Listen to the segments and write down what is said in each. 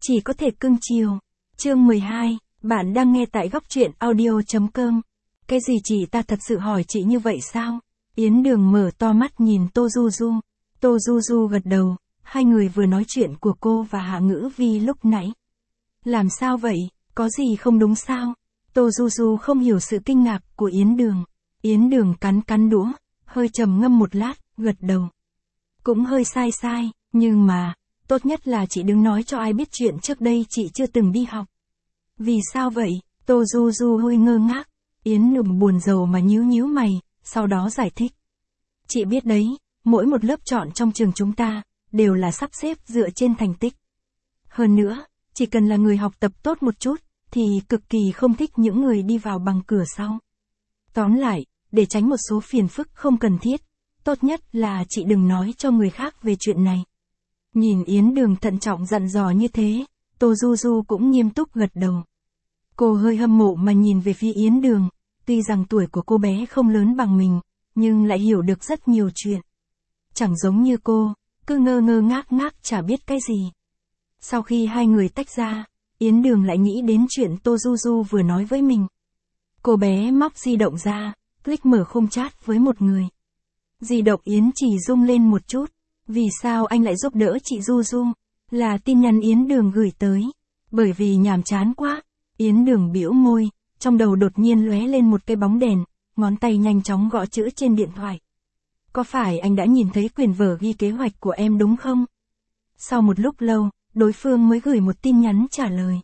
Chỉ có thể cưng chiều. Chương 12, bạn đang nghe tại góc truyện audio.com. Cái gì chị, ta thật sự hỏi chị như vậy sao? Yến Đường mở to mắt nhìn Tô Du Du. Tô Du Du gật đầu, hai người vừa nói chuyện của cô và Hạ Ngữ Vi lúc nãy. Làm sao vậy, có gì không đúng sao? Tô Du Du không hiểu sự kinh ngạc của Yến Đường. Yến Đường cắn đũa, hơi trầm ngâm một lát, gật đầu. Cũng hơi sai, nhưng mà, tốt nhất là chị đừng nói cho ai biết chuyện trước đây chị chưa từng đi học. Vì sao vậy? Tô Du Du hơi ngơ ngác. Yến Đường buồn rầu mà nhíu mày, sau đó giải thích. Chị biết đấy, mỗi một lớp chọn trong trường chúng ta, đều là sắp xếp dựa trên thành tích. Hơn nữa, chỉ cần là người học tập tốt một chút, thì cực kỳ không thích những người đi vào bằng cửa sau. Tóm lại, để tránh một số phiền phức không cần thiết, tốt nhất là chị đừng nói cho người khác về chuyện này. Nhìn Yến Đường thận trọng dặn dò như thế, Tô Du Du cũng nghiêm túc gật đầu. Cô hơi hâm mộ mà nhìn về phía Yến Đường, tuy rằng tuổi của cô bé không lớn bằng mình, nhưng lại hiểu được rất nhiều chuyện. Chẳng giống như cô, cứ ngơ ngác chả biết cái gì. Sau khi hai người tách ra, Yến Đường lại nghĩ đến chuyện Tô Du Du vừa nói với mình. Cô bé móc di động ra, click mở khung chat với một người. Di động Yến chỉ rung lên một chút. Vì sao anh lại giúp đỡ chị Du Du? Là tin nhắn Yến Đường gửi tới. Bởi vì nhàm chán quá. Yến Đường bĩu môi, trong đầu đột nhiên lóe lên một cái bóng đèn, ngón tay nhanh chóng gõ chữ trên điện thoại. Có phải anh đã nhìn thấy quyển vở ghi kế hoạch của em đúng không? Sau một lúc lâu, đối phương mới gửi một tin nhắn trả lời.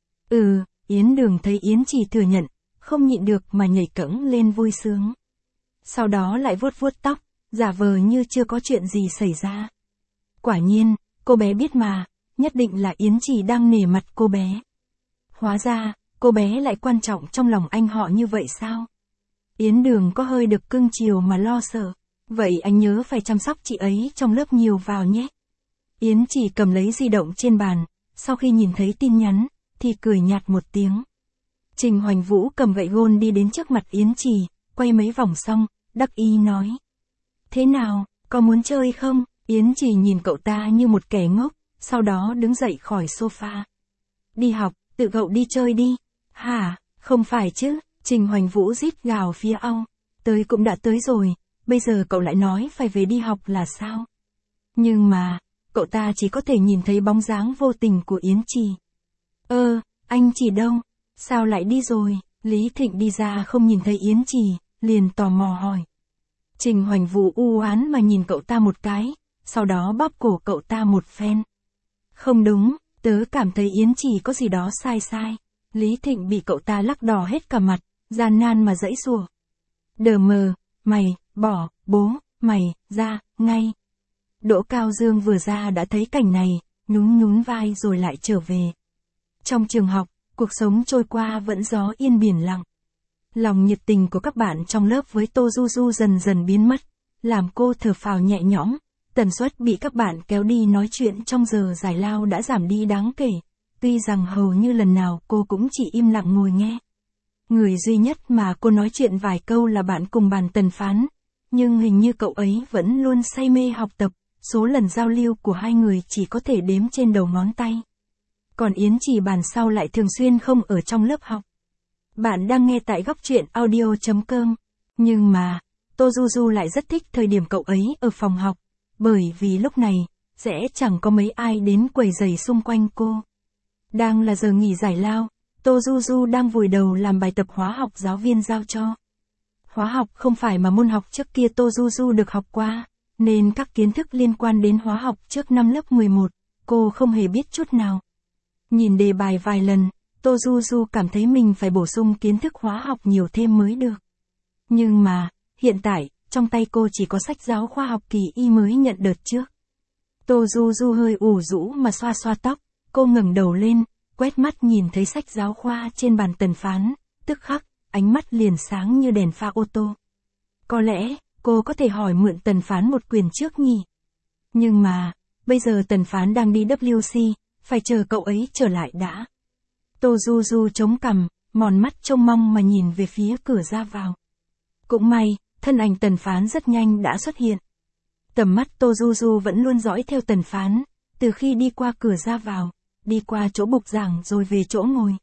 Yến Đường thấy Yến chỉ thừa nhận, không nhịn được mà nhảy cẫng lên vui sướng. Sau đó lại vuốt tóc, giả vờ như chưa có chuyện gì xảy ra. Quả nhiên, cô bé biết mà, nhất định là Yến chỉ đang nể mặt cô bé. Hóa ra, cô bé lại quan trọng trong lòng anh họ như vậy sao? Yến Đường có hơi được cưng chiều mà lo sợ. Vậy anh nhớ phải chăm sóc chị ấy trong lớp nhiều vào nhé. Yến chỉ cầm lấy di động trên bàn, sau khi nhìn thấy tin nhắn, thì cười nhạt một tiếng. Trình Hoành Vũ cầm gậy gôn đi đến trước mặt Yến chỉ, quay mấy vòng xong, đắc ý nói. Thế nào, có muốn chơi không? Yến chỉ nhìn cậu ta như một kẻ ngốc, sau đó đứng dậy khỏi sofa. Đi học, tự cậu đi chơi đi. Hả, không phải chứ, Trình Hoành Vũ rít gào phía ông. Tới cũng đã tới rồi, bây giờ cậu lại nói phải về đi học là sao? Nhưng mà, cậu ta chỉ có thể nhìn thấy bóng dáng vô tình của Yến Trì. Anh Trì đâu? Sao lại đi rồi? Lý Thịnh đi ra không nhìn thấy Yến Trì, liền tò mò hỏi. Trình Hoành Vũ u oán mà nhìn cậu ta một cái, sau đó bóp cổ cậu ta một phen. Không đúng, tớ cảm thấy Yến Trì có gì đó sai. Lý Thịnh bị cậu ta lắc đỏ hết cả mặt, gian nan mà giãy giụa. Đờ mờ, mày, bỏ, bố, mày, ra, ngay. Đỗ Cao Dương vừa ra đã thấy cảnh này, nhún vai rồi lại trở về. Trong trường học, cuộc sống trôi qua vẫn gió yên biển lặng. Lòng nhiệt tình của các bạn trong lớp với Tô Du Du dần biến mất, làm cô thở phào nhẹ nhõm, tần suất bị các bạn kéo đi nói chuyện trong giờ giải lao đã giảm đi đáng kể, tuy rằng hầu như lần nào cô cũng chỉ im lặng ngồi nghe. Người duy nhất mà cô nói chuyện vài câu là bạn cùng bàn Tần Phán, nhưng hình như cậu ấy vẫn luôn say mê học tập, số lần giao lưu của hai người chỉ có thể đếm trên đầu ngón tay. Còn Yến Chỉ bàn sau lại thường xuyên không ở trong lớp học. Bạn đang nghe tại góc truyện audio.com. Nhưng mà, Tô Du Du lại rất thích thời điểm cậu ấy ở phòng học, bởi vì lúc này, sẽ chẳng có mấy ai đến quầy giày xung quanh cô. Đang là giờ nghỉ giải lao, Tô Du Du đang vùi đầu làm bài tập hóa học giáo viên giao cho. Hóa học không phải mà môn học trước kia Tô Du Du được học qua, nên các kiến thức liên quan đến hóa học trước năm lớp 11, cô không hề biết chút nào. Nhìn đề bài vài lần, Tô Du Du cảm thấy mình phải bổ sung kiến thức hóa học nhiều thêm mới được. Nhưng mà, hiện tại, trong tay cô chỉ có sách giáo khoa học kỳ y mới nhận đợt trước. Tô Du Du hơi ủ rũ mà xoa tóc, cô ngẩng đầu lên, quét mắt nhìn thấy sách giáo khoa trên bàn Tần Phán, tức khắc, ánh mắt liền sáng như đèn pha ô tô. Có lẽ, cô có thể hỏi mượn Tần Phán một quyển trước nhỉ? Nhưng mà, bây giờ Tần Phán đang đi WC, phải chờ cậu ấy trở lại đã. Tô Du Du chống cằm, mòn mắt trông mong mà nhìn về phía cửa ra vào. Cũng may, thân ảnh Tần Phán rất nhanh đã xuất hiện. Tầm mắt Tô Du Du vẫn luôn dõi theo Tần Phán, từ khi đi qua cửa ra vào, đi qua chỗ bục giảng rồi về chỗ ngồi.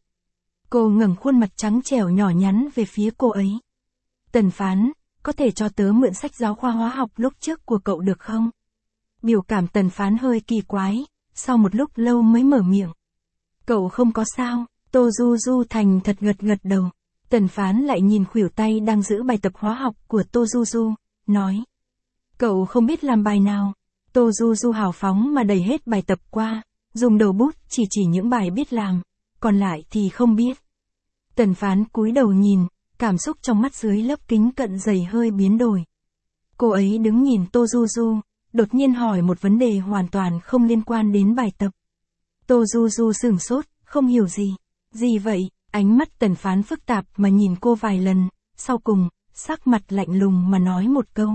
Cô ngẩng khuôn mặt trắng trẻo nhỏ nhắn về phía cô ấy. Tần Phán, có thể cho tớ mượn sách giáo khoa hóa học lúc trước của cậu được không? Biểu cảm Tần Phán hơi kỳ quái, sau một lúc lâu mới mở miệng. Cậu không có sao, Tô Du Du thành thật gật gật đầu. Tần Phán lại nhìn khuỷu tay đang giữ bài tập hóa học của Tô Du Du, nói. Cậu không biết làm bài nào. Tô Du Du hào phóng mà đẩy hết bài tập qua, dùng đầu bút chỉ những bài biết làm, còn lại thì không biết. Tần Phán cúi đầu nhìn, cảm xúc trong mắt dưới lớp kính cận dày hơi biến đổi. Cô ấy đứng nhìn Tô Du Du, đột nhiên hỏi một vấn đề hoàn toàn không liên quan đến bài tập. Tô Du Du sửng sốt, không hiểu gì. Gì vậy? Ánh mắt Tần Phán phức tạp mà nhìn cô vài lần, sau cùng, sắc mặt lạnh lùng mà nói một câu.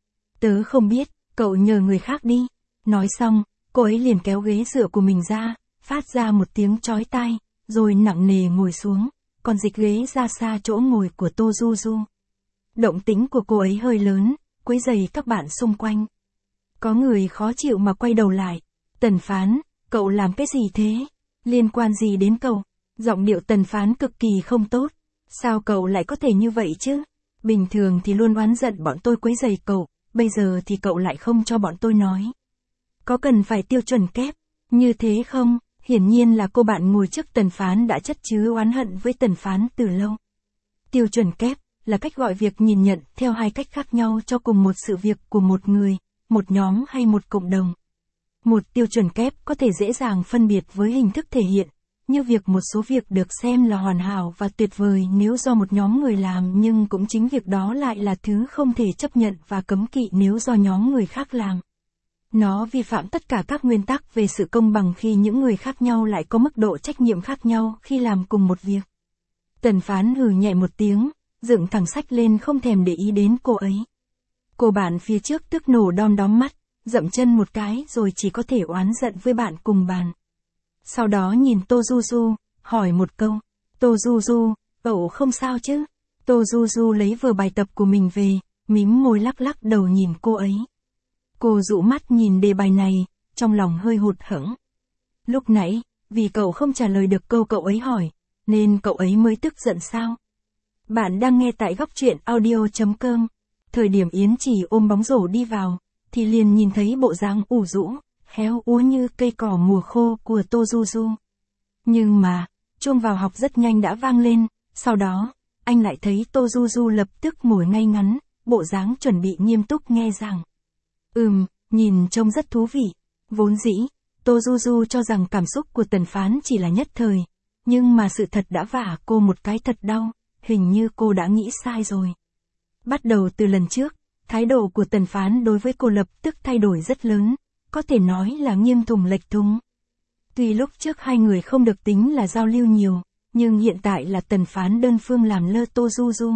Tớ không biết, cậu nhờ người khác đi. Nói xong, cô ấy liền kéo ghế dựa của mình ra, phát ra một tiếng chói tai, rồi nặng nề ngồi xuống, còn dịch ghế ra xa chỗ ngồi của Tô Du Du. Động tĩnh của cô ấy hơi lớn, quấy rầy các bạn xung quanh. Có người khó chịu mà quay đầu lại. Tần Phán, cậu làm cái gì thế? Liên quan gì đến cậu? Giọng điệu Tần Phán cực kỳ không tốt. Sao cậu lại có thể như vậy chứ? Bình thường thì luôn oán giận bọn tôi quấy rầy cậu, bây giờ thì cậu lại không cho bọn tôi nói. Có cần phải tiêu chuẩn kép như thế không? Hiển nhiên là cô bạn ngồi trước Tần Phán đã chất chứa oán hận với Tần Phán từ lâu. Tiêu chuẩn kép là cách gọi việc nhìn nhận theo hai cách khác nhau cho cùng một sự việc của một người, một nhóm hay một cộng đồng. Một tiêu chuẩn kép có thể dễ dàng phân biệt với hình thức thể hiện, như việc một số việc được xem là hoàn hảo và tuyệt vời nếu do một nhóm người làm, nhưng cũng chính việc đó lại là thứ không thể chấp nhận và cấm kỵ nếu do nhóm người khác làm. Nó vi phạm tất cả các nguyên tắc về sự công bằng khi những người khác nhau lại có mức độ trách nhiệm khác nhau khi làm cùng một việc. Tần Phán hừ nhẹ một tiếng, dựng thẳng sách lên không thèm để ý đến cô ấy. Cô bạn phía trước tức nổ đom đóm mắt, dậm chân một cái rồi chỉ có thể oán giận với bạn cùng bàn. Sau đó nhìn Tô Du Du, hỏi một câu. Tô Du Du, cậu không sao chứ? Tô Du Du lấy vở bài tập của mình về, mím môi lắc lắc đầu nhìn cô ấy. Cô dụ mắt nhìn đề bài này, trong lòng hơi hụt hẫng. Lúc nãy, vì cậu không trả lời được câu cậu ấy hỏi, nên cậu ấy mới tức giận sao? Bạn đang nghe tại Góc Truyện Audio.com. Thời điểm Yến Chỉ ôm bóng rổ đi vào, thì liền nhìn thấy bộ dáng ủ rũ, héo úa như cây cỏ mùa khô của Tô Du Du. Nhưng mà, chuông vào học rất nhanh đã vang lên, sau đó, anh lại thấy Tô Du Du lập tức ngồi ngay ngắn, bộ dáng chuẩn bị nghiêm túc nghe giảng. Nhìn trông rất thú vị. Vốn dĩ, Tô Du Du cho rằng cảm xúc của Tần Phán chỉ là nhất thời, nhưng mà sự thật đã vả cô một cái thật đau, hình như cô đã nghĩ sai rồi. Bắt đầu từ lần trước, thái độ của Tần Phán đối với cô lập tức thay đổi rất lớn, có thể nói là nghiêng thùng lệch thùng. Tuy lúc trước hai người không được tính là giao lưu nhiều, nhưng hiện tại là Tần Phán đơn phương làm lơ Tô Du Du.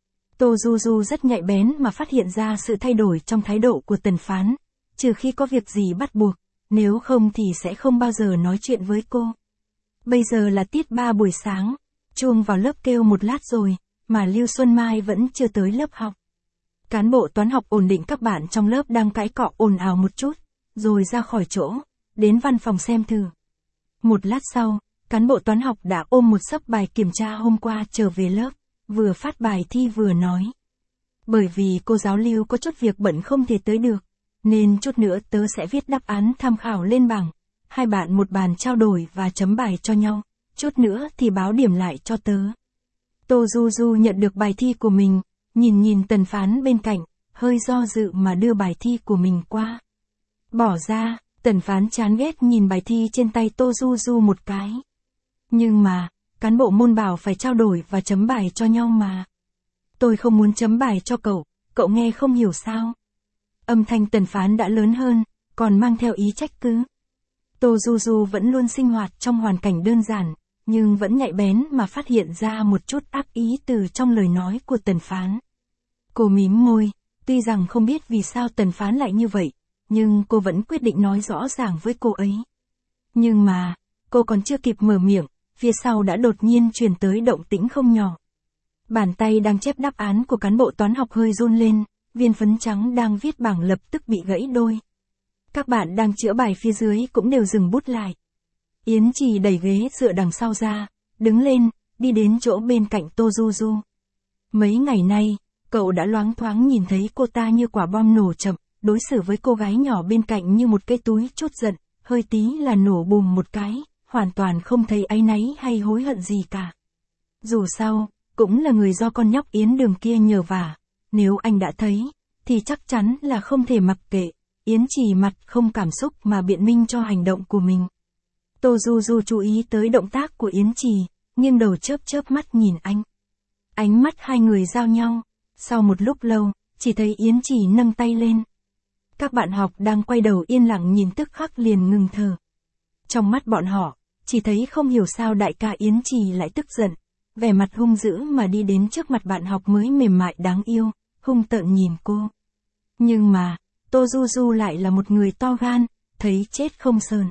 Tô Du Du rất nhạy bén mà phát hiện ra sự thay đổi trong thái độ của Tần Phán, trừ khi có việc gì bắt buộc, nếu không thì sẽ không bao giờ nói chuyện với cô. Bây giờ là tiết 3 buổi sáng, chuông vào lớp kêu một lát rồi, mà Lưu Xuân Mai vẫn chưa tới lớp học. Cán bộ toán học ổn định các bạn trong lớp đang cãi cọ ồn ào một chút, rồi ra khỏi chỗ, đến văn phòng xem thử. Một lát sau, cán bộ toán học đã ôm một xấp bài kiểm tra hôm qua trở về lớp, vừa phát bài thi vừa nói. Bởi vì cô giáo Lưu có chút việc bận không thể tới được, nên chút nữa tớ sẽ viết đáp án tham khảo lên bảng. Hai bạn một bàn trao đổi và chấm bài cho nhau, chút nữa thì báo điểm lại cho tớ. Tô Du Du nhận được bài thi của mình, nhìn Tần Phán bên cạnh, hơi do dự mà đưa bài thi của mình qua. Bỏ ra, Tần Phán chán ghét nhìn bài thi trên tay Tô Du Du một cái. Nhưng mà, cán bộ môn bảo phải trao đổi và chấm bài cho nhau mà. Tôi không muốn chấm bài cho cậu nghe không hiểu sao? Âm thanh Tần Phán đã lớn hơn, còn mang theo ý trách cứ. Tô Du Du vẫn luôn sinh hoạt trong hoàn cảnh đơn giản, nhưng vẫn nhạy bén mà phát hiện ra một chút ác ý từ trong lời nói của Tần Phán. Cô mím môi, tuy rằng không biết vì sao Tần Phán lại như vậy, nhưng cô vẫn quyết định nói rõ ràng với cô ấy. Nhưng mà, cô còn chưa kịp mở miệng, phía sau đã đột nhiên truyền tới động tĩnh không nhỏ. Bàn tay đang chép đáp án của cán bộ toán học hơi run lên, viên phấn trắng đang viết bảng lập tức bị gãy đôi. Các bạn đang chữa bài phía dưới cũng đều dừng bút lại. Yến Trì đẩy ghế dựa đằng sau ra, đứng lên, đi đến chỗ bên cạnh Tô Du Du. Mấy ngày nay, cậu đã loáng thoáng nhìn thấy cô ta như quả bom nổ chậm, đối xử với cô gái nhỏ bên cạnh như một cái túi trút giận, hơi tí là nổ bùm một cái, hoàn toàn không thấy áy náy hay hối hận gì cả. Dù sao, cũng là người do con nhóc Yến Đường kia nhờ vả, nếu anh đã thấy, thì chắc chắn là không thể mặc kệ. Yến Trì mặt không cảm xúc mà biện minh cho hành động của mình. Tô Du Du chú ý tới động tác của Yến Trì, nghiêng đầu chớp chớp mắt nhìn anh. Ánh mắt hai người giao nhau, sau một lúc lâu, chỉ thấy Yến Trì nâng tay lên. Các bạn học đang quay đầu yên lặng nhìn tức khắc liền ngừng thở. Trong mắt bọn họ, chỉ thấy không hiểu sao đại ca Yến Trì lại tức giận, vẻ mặt hung dữ mà đi đến trước mặt bạn học mới mềm mại đáng yêu, hung tợn nhìn cô. Nhưng mà, Tô Du Du lại là một người to gan, thấy chết không sờn.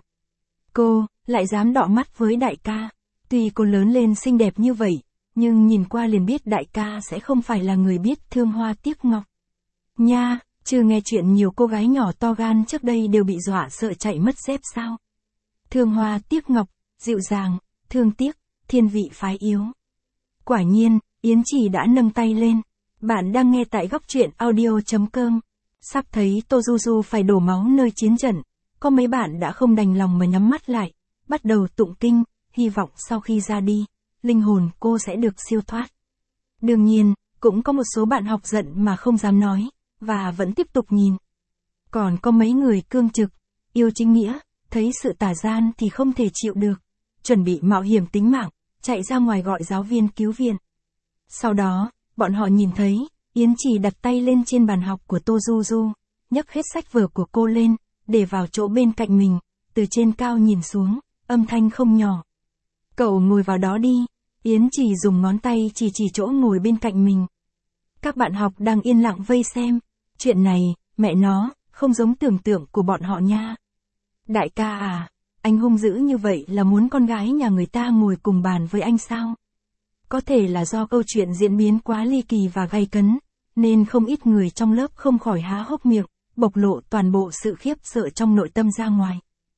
Cô, lại dám đọ mắt với đại ca. Tuy cô lớn lên xinh đẹp như vậy, nhưng nhìn qua liền biết đại ca sẽ không phải là người biết thương hoa tiếc ngọc. Nha, chưa nghe chuyện nhiều cô gái nhỏ to gan trước đây đều bị dọa sợ chạy mất dép sao? Thương hoa tiếc ngọc, dịu dàng, thương tiếc, thiên vị phái yếu. Quả nhiên, Yến Trì đã nâng tay lên. Bạn đang nghe tại góc truyện audio.com. Sắp thấy Tô Du Du phải đổ máu nơi chiến trận, có mấy bạn đã không đành lòng mà nhắm mắt lại, bắt đầu tụng kinh, hy vọng sau khi ra đi, linh hồn cô sẽ được siêu thoát. Đương nhiên, cũng có một số bạn học giận mà không dám nói, và vẫn tiếp tục nhìn. Còn có mấy người cương trực, yêu chính nghĩa, thấy sự tà gian thì không thể chịu được, chuẩn bị mạo hiểm tính mạng, chạy ra ngoài gọi giáo viên cứu viện. Sau đó, bọn họ nhìn thấy, Yến Trì đặt tay lên trên bàn học của Tô Du Du, nhấc hết sách vở của cô lên, để vào chỗ bên cạnh mình, từ trên cao nhìn xuống, âm thanh không nhỏ. Cậu ngồi vào đó đi, Yến Trì dùng ngón tay chỉ chỗ ngồi bên cạnh mình. Các bạn học đang yên lặng vây xem, chuyện này, mẹ nó, không giống tưởng tượng của bọn họ nha. Đại ca à, anh hung dữ như vậy là muốn con gái nhà người ta ngồi cùng bàn với anh sao? Có thể là do câu chuyện diễn biến quá ly kỳ và gay cấn, nên không ít người trong lớp không khỏi há hốc miệng, bộc lộ toàn bộ sự khiếp sợ trong nội tâm ra ngoài.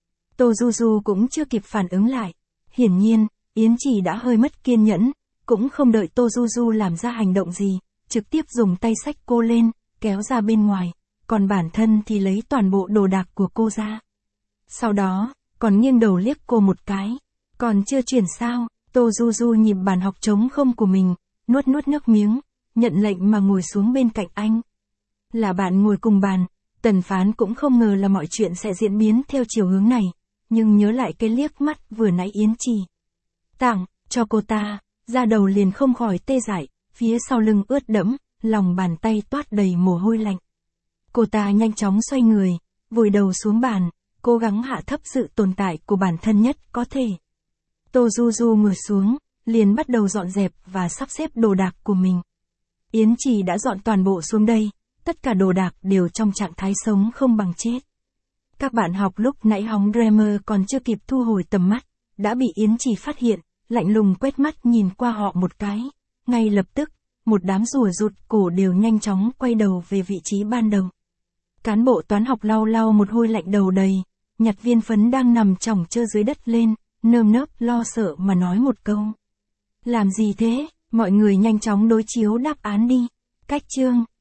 Tô Du Du cũng chưa kịp phản ứng lại. Hiển nhiên, Yến Trì đã hơi mất kiên nhẫn, cũng không đợi Tô Du Du làm ra hành động gì, trực tiếp dùng tay xách cô lên, kéo ra bên ngoài, còn bản thân thì lấy toàn bộ đồ đạc của cô ra. Sau đó, còn nghiêng đầu liếc cô một cái. Còn chưa chuyển sao, Tô Du Du nhìn bàn học trống không của mình, nuốt nước miếng, nhận lệnh mà ngồi xuống bên cạnh anh. Là bạn ngồi cùng bàn, Tần Phán cũng không ngờ là mọi chuyện sẽ diễn biến theo chiều hướng này, nhưng nhớ lại cái liếc mắt vừa nãy Yến Trì tặng cho cô ta, da đầu liền không khỏi tê dại, phía sau lưng ướt đẫm, lòng bàn tay toát đầy mồ hôi lạnh. Cô ta nhanh chóng xoay người, vùi đầu xuống bàn, cố gắng hạ thấp sự tồn tại của bản thân nhất có thể. Tô Du Du ngồi xuống, liền bắt đầu dọn dẹp và sắp xếp đồ đạc của mình. Yến Trì đã dọn toàn bộ xuống đây, tất cả đồ đạc đều trong trạng thái sống không bằng chết. Các bạn học lúc nãy hóng Dreamer còn chưa kịp thu hồi tầm mắt, đã bị Yến Trì phát hiện, lạnh lùng quét mắt nhìn qua họ một cái. Ngay lập tức, một đám rùa rụt cổ đều nhanh chóng quay đầu về vị trí ban đầu. Cán bộ toán học lau một hôi lạnh đầu đầy, nhặt viên phấn đang nằm chỏng chơ dưới đất lên, nơm nớp lo sợ mà nói một câu. Làm gì thế? Mọi người nhanh chóng đối chiếu đáp án đi. Cách chương